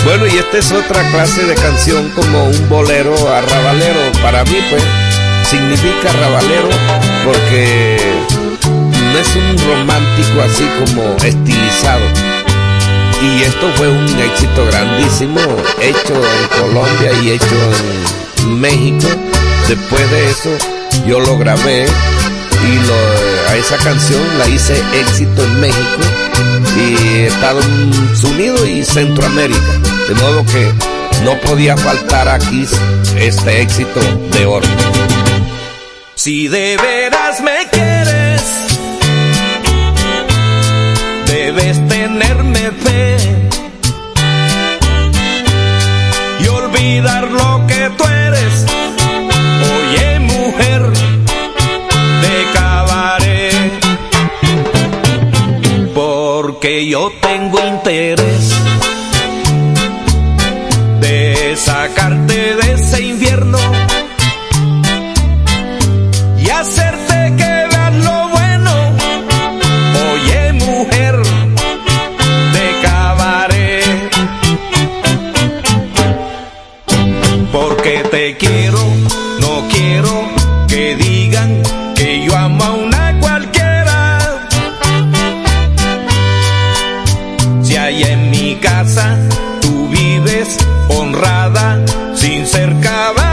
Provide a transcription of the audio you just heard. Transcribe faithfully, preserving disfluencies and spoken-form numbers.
Bueno, y esta es otra clase de canción como un bolero arrabalero. Para mí, pues, significa arrabalero porque no es un romántico así como estilizado. Y esto fue un éxito grandísimo, hecho en Colombia y hecho en México. Después de eso, yo lo grabé y lo, a esa canción la hice éxito en México y Estados Unidos y Centroamérica. De modo que no podía faltar aquí este éxito de oro. Si de veras me quieres, debes tenerme fe y olvidar lo que tú eres. Oye, mujer de cabaret, porque yo tengo interés de sacarte de ese infierno y hacerte que veas lo bueno. Oye, mujer de cabaret, porque te quiero, no quiero que digan que yo amo a una cualquiera. Si hay en mi casa tú vives honrada sin ser caballero.